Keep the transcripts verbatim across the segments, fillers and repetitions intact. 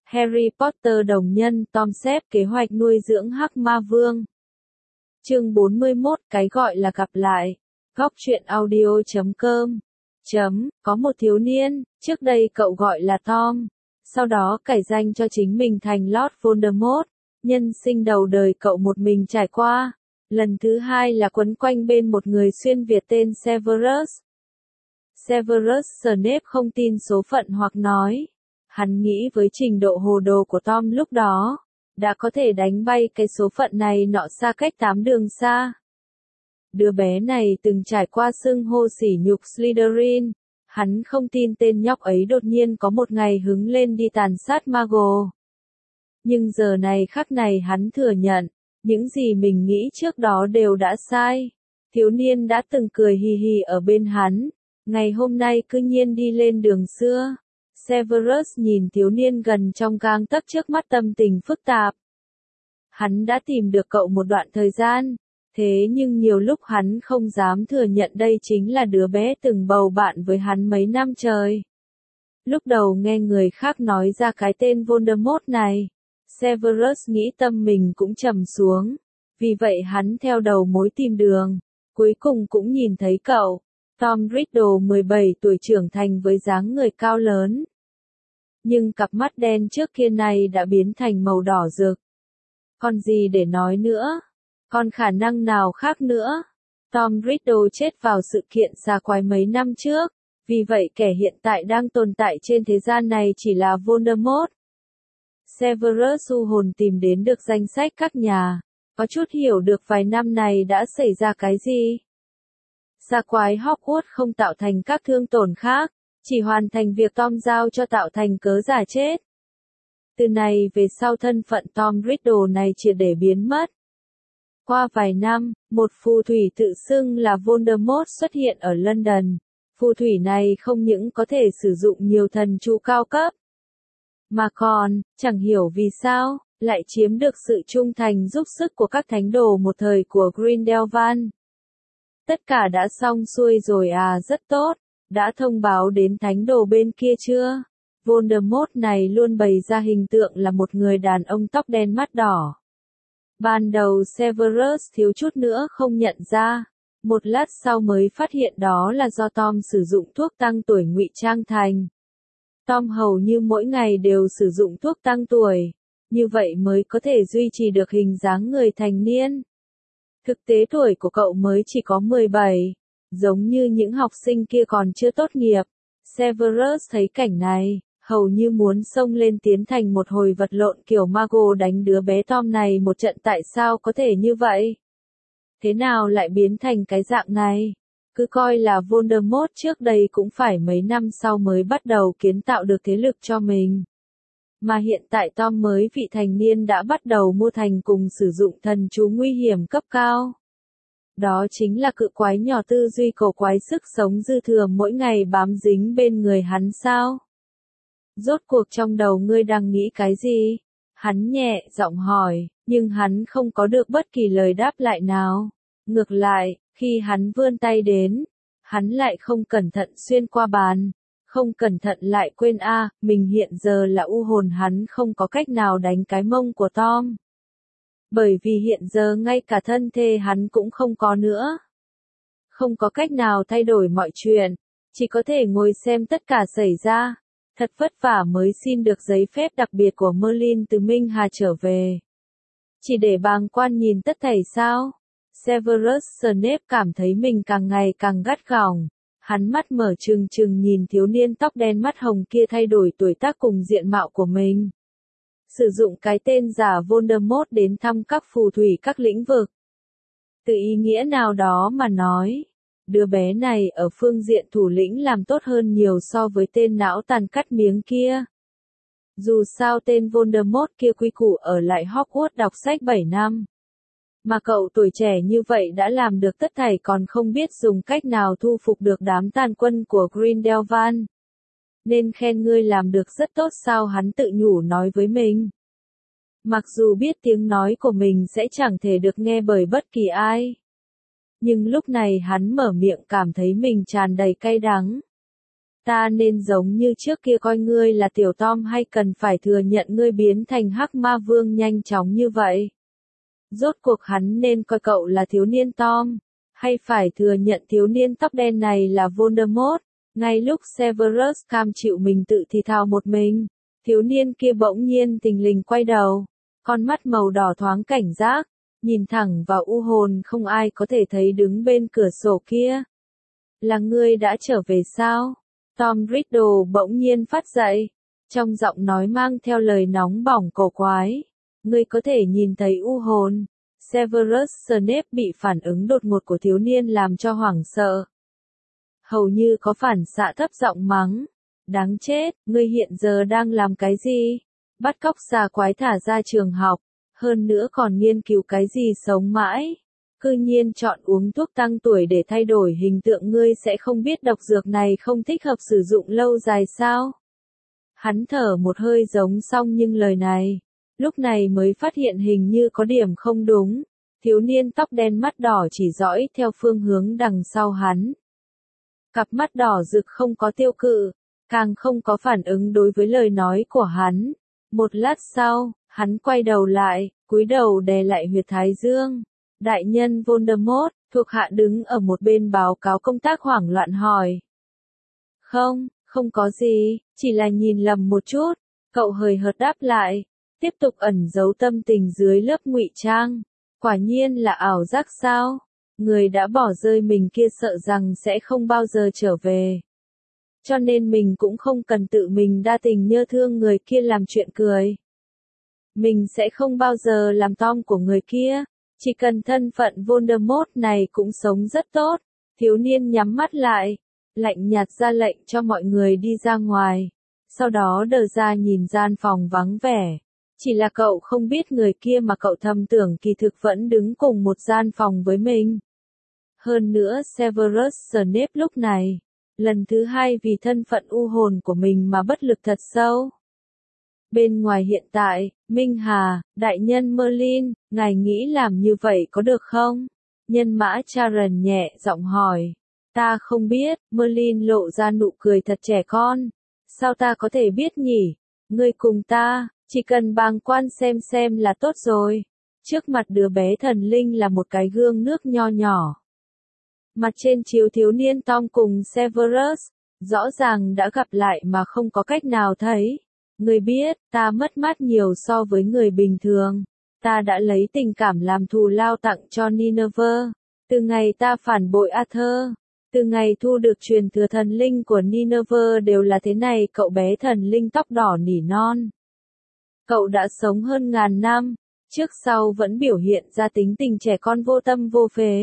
Harry Potter đồng nhân Tom xếp kế hoạch nuôi dưỡng Hắc Ma Vương. Chương bốn mươi mốt, cái gọi là gặp lại. Góc truyện audio chấm com. Chấm, có một thiếu niên, trước đây cậu gọi là Tom. Sau đó cải danh cho chính mình thành Lord Voldemort. Nhân sinh đầu đời cậu một mình trải qua. Lần thứ hai là quấn quanh bên một người xuyên Việt tên Severus. Severus Snape không tin số phận hoặc nói. Hắn nghĩ với trình độ hồ đồ của Tom lúc đó, đã có thể đánh bay cái số phận này nọ xa cách tám đường xa. Đứa bé này từng trải qua xưng hô sỉ nhục Slytherin, hắn không tin tên nhóc ấy đột nhiên có một ngày hứng lên đi tàn sát Muggle. Nhưng giờ này khắc này hắn thừa nhận, những gì mình nghĩ trước đó đều đã sai. Thiếu niên đã từng cười hì hì ở bên hắn, ngày hôm nay cứ nhiên đi lên đường xưa. Severus nhìn thiếu niên gần trong gang tấc trước mắt tâm tình phức tạp. Hắn đã tìm được cậu một đoạn thời gian, thế nhưng nhiều lúc hắn không dám thừa nhận đây chính là đứa bé từng bầu bạn với hắn mấy năm trời. Lúc đầu nghe người khác nói ra cái tên Voldemort này, Severus nghĩ tâm mình cũng trầm xuống, vì vậy hắn theo đầu mối tìm đường, cuối cùng cũng nhìn thấy cậu, Tom Riddle mười bảy tuổi trưởng thành với dáng người cao lớn. Nhưng cặp mắt đen trước kia này đã biến thành màu đỏ rực. Còn gì để nói nữa? Còn khả năng nào khác nữa? Tom Riddle chết vào sự kiện xà quái mấy năm trước, vì vậy kẻ hiện tại đang tồn tại trên thế gian này chỉ là Voldemort. Severus u hồn tìm đến được danh sách các nhà, có chút hiểu được vài năm này đã xảy ra cái gì. Xà quái Hogwarts không tạo thành các thương tổn khác, chỉ hoàn thành việc Tom giao cho tạo thành cớ giả chết. Từ này về sau thân phận Tom Riddle này triệt để biến mất. Qua vài năm, một phù thủy tự xưng là Voldemort xuất hiện ở London. Phù thủy này không những có thể sử dụng nhiều thần chú cao cấp, mà còn, chẳng hiểu vì sao, lại chiếm được sự trung thành giúp sức của các thánh đồ một thời của Grindelwald. Tất cả đã xong xuôi rồi à, rất tốt. Đã thông báo đến thánh đồ bên kia chưa? Voldemort này luôn bày ra hình tượng là một người đàn ông tóc đen mắt đỏ. Ban đầu Severus thiếu chút nữa không nhận ra, một lát sau mới phát hiện đó là do Tom sử dụng thuốc tăng tuổi ngụy trang thành. Tom hầu như mỗi ngày đều sử dụng thuốc tăng tuổi, như vậy mới có thể duy trì được hình dáng người thành niên. Thực tế tuổi của cậu mới chỉ có mười bảy. Giống như những học sinh kia còn chưa tốt nghiệp, Severus thấy cảnh này, hầu như muốn xông lên tiến thành một hồi vật lộn kiểu Muggle đánh đứa bé Tom này một trận. Tại sao có thể như vậy? Thế nào lại biến thành cái dạng này? Cứ coi là Voldemort trước đây cũng phải mấy năm sau mới bắt đầu kiến tạo được thế lực cho mình. Mà hiện tại Tom mới vị thành niên đã bắt đầu mua thành cùng sử dụng thần chú nguy hiểm cấp cao. Đó chính là cự quái nhỏ tư duy cổ quái sức sống dư thừa mỗi ngày bám dính bên người hắn sao? Rốt cuộc trong đầu ngươi đang nghĩ cái gì? Hắn nhẹ giọng hỏi, nhưng hắn không có được bất kỳ lời đáp lại nào. Ngược lại, khi hắn vươn tay đến, hắn lại không cẩn thận xuyên qua bàn. Không cẩn thận lại quên a, à, mình hiện giờ là u hồn, hắn không có cách nào đánh cái mông của Tom. Bởi vì hiện giờ ngay cả thân thể hắn cũng không có nữa. Không có cách nào thay đổi mọi chuyện, chỉ có thể ngồi xem tất cả xảy ra. Thật vất vả mới xin được giấy phép đặc biệt của Merlin từ Minh Hà trở về. Chỉ để bàng quan nhìn tất thảy sao? Severus Snape cảm thấy mình càng ngày càng gắt gỏng. Hắn mắt mở trừng trừng nhìn thiếu niên tóc đen mắt hồng kia thay đổi tuổi tác cùng diện mạo của mình. Sử dụng cái tên giả Voldemort đến thăm các phù thủy các lĩnh vực. Từ ý nghĩa nào đó mà nói, đứa bé này ở phương diện thủ lĩnh làm tốt hơn nhiều so với tên não tàn cắt miếng kia. Dù sao tên Voldemort kia quy củ ở lại Hogwarts đọc sách bảy năm. Mà cậu tuổi trẻ như vậy đã làm được tất thảy còn không biết dùng cách nào thu phục được đám tàn quân của Grindelwald. Nên khen ngươi làm được rất tốt sao, hắn tự nhủ nói với mình. Mặc dù biết tiếng nói của mình sẽ chẳng thể được nghe bởi bất kỳ ai. Nhưng lúc này hắn mở miệng cảm thấy mình tràn đầy cay đắng. Ta nên giống như trước kia coi ngươi là tiểu Tom hay cần phải thừa nhận ngươi biến thành hắc ma vương nhanh chóng như vậy? Rốt cuộc hắn nên coi cậu là thiếu niên Tom, hay phải thừa nhận thiếu niên tóc đen này là Voldemort? Ngay lúc Severus cam chịu mình tự thì thào một mình, thiếu niên kia bỗng nhiên thình lình quay đầu, con mắt màu đỏ thoáng cảnh giác, nhìn thẳng vào u hồn không ai có thể thấy đứng bên cửa sổ kia. Là ngươi đã trở về sao? Tom Riddle bỗng nhiên phát dậy, trong giọng nói mang theo lời nóng bỏng cổ quái. Ngươi có thể nhìn thấy u hồn. Severus Snape bị phản ứng đột ngột của thiếu niên làm cho hoảng sợ. Hầu như có phản xạ thấp giọng mắng. Đáng chết, ngươi hiện giờ đang làm cái gì? Bắt cóc xà quái thả ra trường học, hơn nữa còn nghiên cứu cái gì sống mãi. Cư nhiên chọn uống thuốc tăng tuổi để thay đổi hình tượng, ngươi sẽ không biết độc dược này không thích hợp sử dụng lâu dài sao? Hắn thở một hơi giống xong nhưng lời này, lúc này mới phát hiện hình như có điểm không đúng. Thiếu niên tóc đen mắt đỏ chỉ dõi theo phương hướng đằng sau hắn. Cặp mắt đỏ rực không có tiêu cự, càng không có phản ứng đối với lời nói của hắn. Một lát sau, hắn quay đầu lại, cúi đầu đè lại huyệt thái dương. Đại nhân Voldemort, thuộc hạ đứng ở một bên báo cáo công tác hoảng loạn hỏi. Không, không có gì, chỉ là nhìn lầm một chút. Cậu hời hợt đáp lại, tiếp tục ẩn giấu tâm tình dưới lớp ngụy trang. Quả nhiên là ảo giác sao? Người đã bỏ rơi mình kia sợ rằng sẽ không bao giờ trở về. Cho nên mình cũng không cần tự mình đa tình nhớ thương người kia làm chuyện cười. Mình sẽ không bao giờ làm Tom của người kia. Chỉ cần thân phận Voldemort này cũng sống rất tốt. Thiếu niên nhắm mắt lại, lạnh nhạt ra lệnh cho mọi người đi ra ngoài. Sau đó đờ ra nhìn gian phòng vắng vẻ. Chỉ là cậu không biết người kia mà cậu thầm tưởng kỳ thực vẫn đứng cùng một gian phòng với mình. Hơn nữa Severus Snape lúc này, lần thứ hai vì thân phận u hồn của mình mà bất lực thật sâu. Bên ngoài hiện tại, Minh Hà, đại nhân Merlin, ngài nghĩ làm như vậy có được không? Nhân mã Charon nhẹ giọng hỏi. Ta không biết, Merlin lộ ra nụ cười thật trẻ con. Sao ta có thể biết nhỉ? Ngươi cùng ta, chỉ cần bàng quan xem xem là tốt rồi. Trước mặt đứa bé thần linh là một cái gương nước nho nhỏ. Mặt trên chiếu thiếu niên Tom cùng Severus, rõ ràng đã gặp lại mà không có cách nào thấy. Ngươi biết, ta mất mát nhiều so với người bình thường. Ta đã lấy tình cảm làm thù lao tặng cho Nineveh. Từ ngày ta phản bội Arthur, từ ngày thu được truyền thừa thần linh của Nineveh đều là thế này. Cậu bé thần linh tóc đỏ nỉ non. Cậu đã sống hơn ngàn năm, trước sau vẫn biểu hiện ra tính tình trẻ con vô tâm vô phế.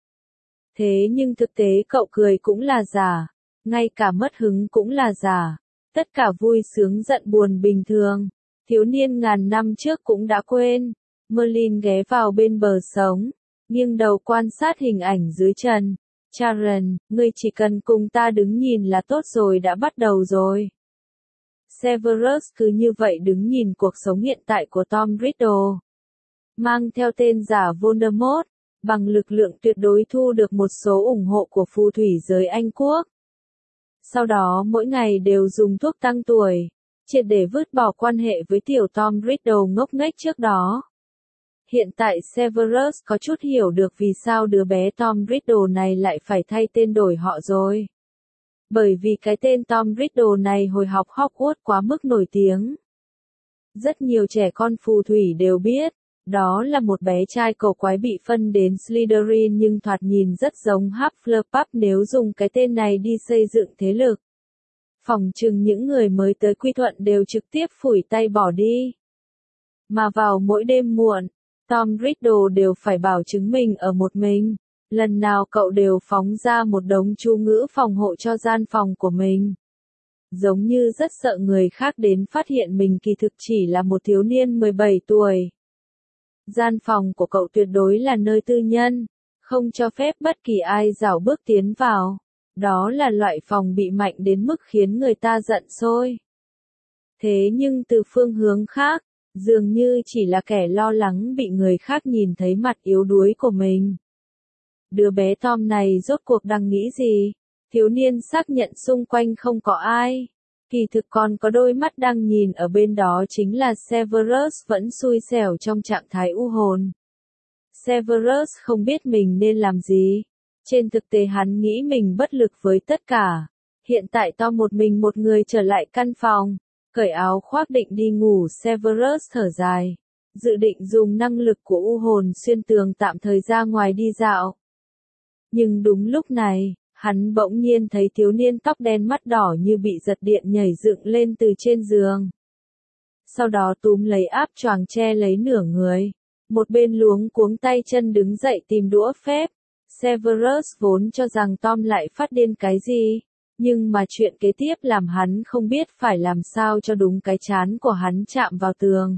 Thế nhưng thực tế cậu cười cũng là giả, ngay cả mất hứng cũng là giả. Tất cả vui sướng giận buồn bình thường, thiếu niên ngàn năm trước cũng đã quên. Merlin ghé vào bên bờ sống, nghiêng đầu quan sát hình ảnh dưới chân. Charon, ngươi chỉ cần cùng ta đứng nhìn là tốt rồi, đã bắt đầu rồi. Severus cứ như vậy đứng nhìn cuộc sống hiện tại của Tom Riddle. Mang theo tên giả Voldemort, bằng lực lượng tuyệt đối thu được một số ủng hộ của phù thủy giới Anh Quốc. Sau đó mỗi ngày đều dùng thuốc tăng tuổi, triệt để vứt bỏ quan hệ với tiểu Tom Riddle ngốc nghếch trước đó. Hiện tại Severus có chút hiểu được vì sao đứa bé Tom Riddle này lại phải thay tên đổi họ rồi. Bởi vì cái tên Tom Riddle này hồi học Hogwarts quá mức nổi tiếng. Rất nhiều trẻ con phù thủy đều biết, đó là một bé trai cổ quái bị phân đến Slytherin nhưng thoạt nhìn rất giống Hufflepuff nếu dùng cái tên này đi xây dựng thế lực. Phỏng chừng những người mới tới quy thuận đều trực tiếp phủi tay bỏ đi. Mà vào mỗi đêm muộn, Tom Riddle đều phải bảo chứng mình ở một mình. Lần nào cậu đều phóng ra một đống chú ngữ phòng hộ cho gian phòng của mình. Giống như rất sợ người khác đến phát hiện mình kỳ thực chỉ là một thiếu niên mười bảy tuổi. Gian phòng của cậu tuyệt đối là nơi tư nhân, không cho phép bất kỳ ai rảo bước tiến vào. Đó là loại phòng bị mạnh đến mức khiến người ta giận sôi. Thế nhưng từ phương hướng khác, dường như chỉ là kẻ lo lắng bị người khác nhìn thấy mặt yếu đuối của mình. Đứa bé Tom này rốt cuộc đang nghĩ gì? Thiếu niên xác nhận xung quanh không có ai. Kỳ thực còn có đôi mắt đang nhìn ở bên đó chính là Severus vẫn xui xẻo trong trạng thái u hồn. Severus không biết mình nên làm gì. Trên thực tế hắn nghĩ mình bất lực với tất cả. Hiện tại Tom một mình một người trở lại căn phòng, cởi áo khoác định đi ngủ. Severus thở dài, dự định dùng năng lực của u hồn xuyên tường tạm thời ra ngoài đi dạo. Nhưng đúng lúc này, hắn bỗng nhiên thấy thiếu niên tóc đen mắt đỏ như bị giật điện nhảy dựng lên từ trên giường. Sau đó túm lấy áp choàng che lấy nửa người. Một bên luống cuống tay chân đứng dậy tìm đũa phép. Severus vốn cho rằng Tom lại phát điên cái gì. Nhưng mà chuyện kế tiếp làm hắn không biết phải làm sao cho đúng cái trán của hắn chạm vào tường.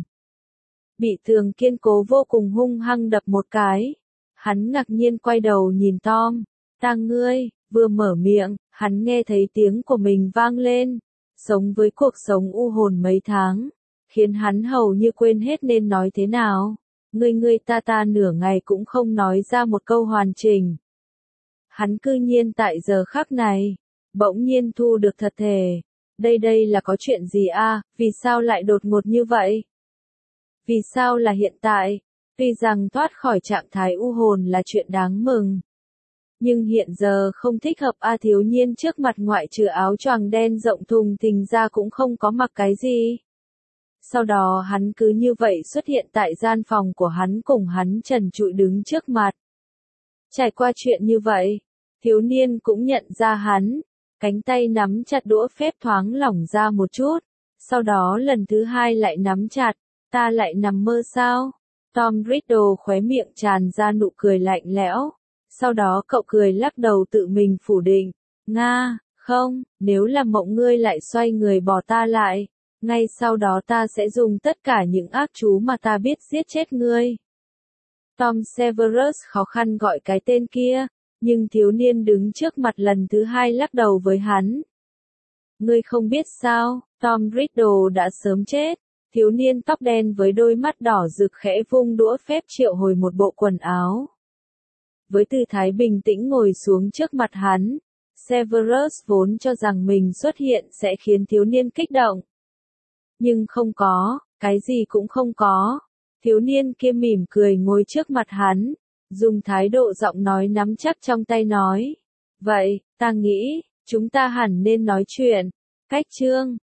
Bị tường kiên cố vô cùng hung hăng đập một cái. Hắn ngạc nhiên quay đầu nhìn Tom. Ta ngươi, vừa mở miệng, hắn nghe thấy tiếng của mình vang lên. Sống với cuộc sống u hồn mấy tháng, khiến hắn hầu như quên hết nên nói thế nào. Ngươi ngươi ta ta nửa ngày cũng không nói ra một câu hoàn chỉnh. Hắn cư nhiên tại giờ khắc này, bỗng nhiên thu được thật thề. Đây đây là có chuyện gì a? À? Vì sao lại đột ngột như vậy? Vì sao là hiện tại? Tuy rằng thoát khỏi trạng thái u hồn là chuyện đáng mừng. Nhưng hiện giờ không thích hợp a. Thiếu niên trước mặt ngoại trừ áo choàng đen rộng thùng thình ra cũng không có mặc cái gì. Sau đó hắn cứ như vậy xuất hiện tại gian phòng của hắn cùng hắn trần trụi đứng trước mặt. Trải qua chuyện như vậy, thiếu niên cũng nhận ra hắn, cánh tay nắm chặt đũa phép thoáng lỏng ra một chút, sau đó lần thứ hai lại nắm chặt, ta lại nằm mơ sao? Tom Riddle khóe miệng tràn ra nụ cười lạnh lẽo, sau đó cậu cười lắc đầu tự mình phủ định, Nga, không, nếu là mộng ngươi lại xoay người bỏ ta lại. Ngay sau đó ta sẽ dùng tất cả những ác chú mà ta biết giết chết ngươi. Tom Severus khó khăn gọi cái tên kia, nhưng thiếu niên đứng trước mặt lần thứ hai lắc đầu với hắn. Ngươi không biết sao, Tom Riddle đã sớm chết. Thiếu niên tóc đen với đôi mắt đỏ rực khẽ vung đũa phép triệu hồi một bộ quần áo. Với tư thái bình tĩnh ngồi xuống trước mặt hắn, Severus vốn cho rằng mình xuất hiện sẽ khiến thiếu niên kích động. Nhưng không có, cái gì cũng không có. Thiếu niên kia mỉm cười ngồi trước mặt hắn, dùng thái độ giọng nói nắm chắc trong tay nói. Vậy, ta nghĩ, chúng ta hẳn nên nói chuyện. Cách chương